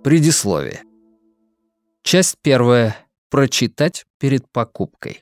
Предисловие. Часть первая. Прочитать перед покупкой.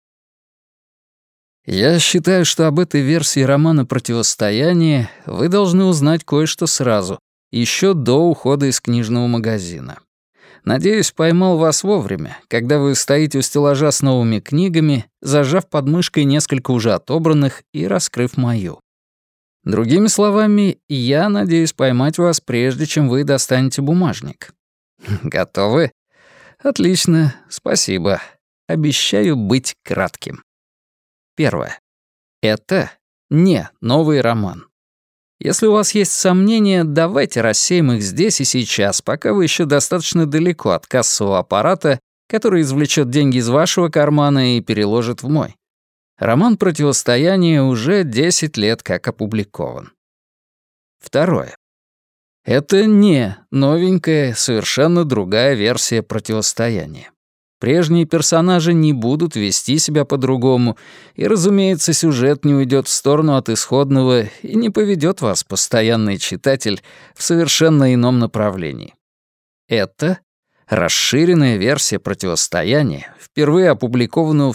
Я считаю, что об этой версии романа «Противостояние» вы должны узнать кое-что сразу, еще до ухода из книжного магазина. Надеюсь, поймал вас вовремя, когда вы стоите у стеллажа с новыми книгами, зажав под мышкой несколько уже отобранных и раскрыв мою. Другими словами, я надеюсь поймать вас, прежде чем вы достанете бумажник. Готовы? Отлично, спасибо. Обещаю быть кратким. Первое. Это не новый роман. Если у вас есть сомнения, давайте рассеем их здесь и сейчас, пока вы еще достаточно далеко от кассового аппарата, который извлечет деньги из вашего кармана и переложит в мой. Роман «Противостояние» уже 10 лет как опубликован. Второе. Это не новенькая, совершенно другая версия «Противостояния». Прежние персонажи не будут вести себя по-другому, и, разумеется, сюжет не уйдет в сторону от исходного и не поведет вас, постоянный читатель, в совершенно ином направлении. Это расширенная версия «Противостояния», впервые опубликованного в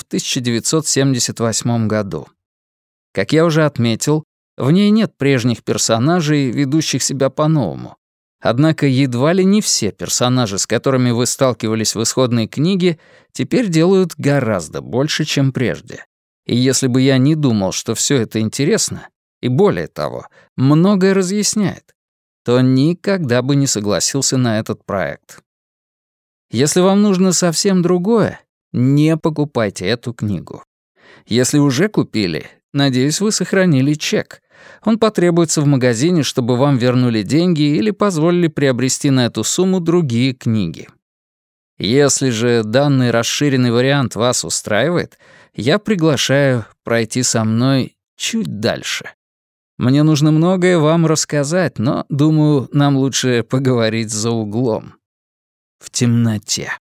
1978 году. Как я уже отметил, в ней нет прежних персонажей, ведущих себя по-новому. Однако едва ли не все персонажи, с которыми вы сталкивались в исходной книге, теперь делают гораздо больше, чем прежде. И если бы я не думал, что все это интересно, и более того, многое разъясняет, то никогда бы не согласился на этот проект. Если вам нужно совсем другое, не покупайте эту книгу. Если уже купили, надеюсь, вы сохранили чек. Он потребуется в магазине, чтобы вам вернули деньги или позволили приобрести на эту сумму другие книги. Если же данный расширенный вариант вас устраивает, я приглашаю пройти со мной чуть дальше. Мне нужно многое вам рассказать, но, думаю, нам лучше поговорить за углом. В темноте.